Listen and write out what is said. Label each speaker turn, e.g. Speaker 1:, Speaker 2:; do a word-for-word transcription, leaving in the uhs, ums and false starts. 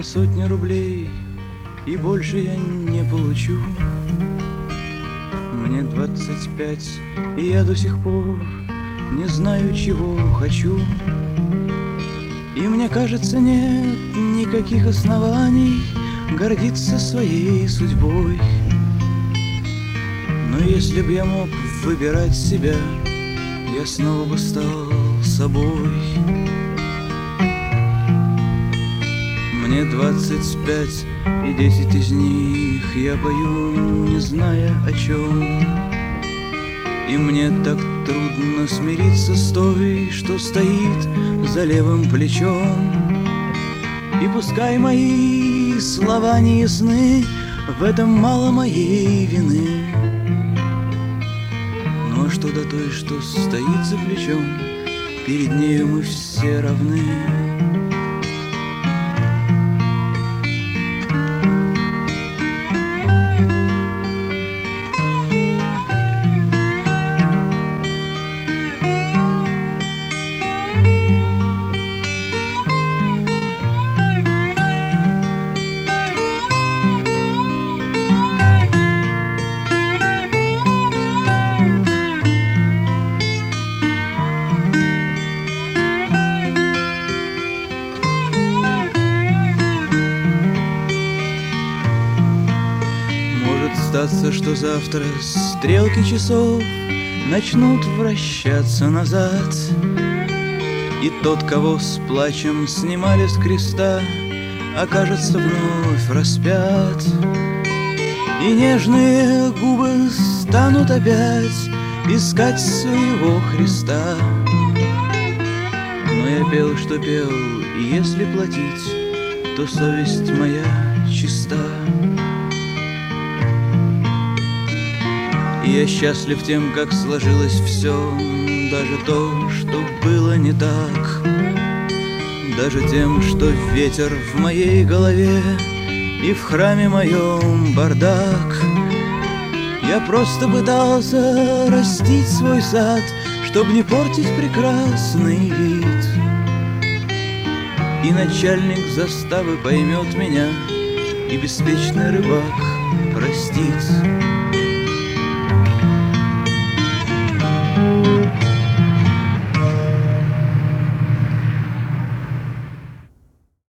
Speaker 1: на сотни рублей, и больше я не получу. Мне двадцать пять, и я до сих пор не знаю, чего хочу. И мне кажется, нет никаких оснований гордиться своей судьбой. Но если б я мог выбирать себя, я снова бы стал собой. Мне двадцать пять, и десять из них я пою, не зная о чем. И мне так трудно смириться с той, что стоит за левым плечом. И пускай мои слова не ясны, в этом мало моей вины. Ну а что до той, что стоит за плечом, перед нею мы все равны. Статься, что завтра стрелки часов начнут вращаться назад, и тот, кого с плачем снимали с креста, окажется вновь распят. И нежные губы станут опять искать своего Христа. Но я пел, что пел, и если платить, то совесть моя чиста. И я счастлив тем, как сложилось все, даже то, что было не так, даже тем, что ветер в моей голове и в храме моем бардак. Я просто пытался растить свой сад, чтоб не портить прекрасный вид. И начальник заставы поймет меня, и беспечный рыбак простит.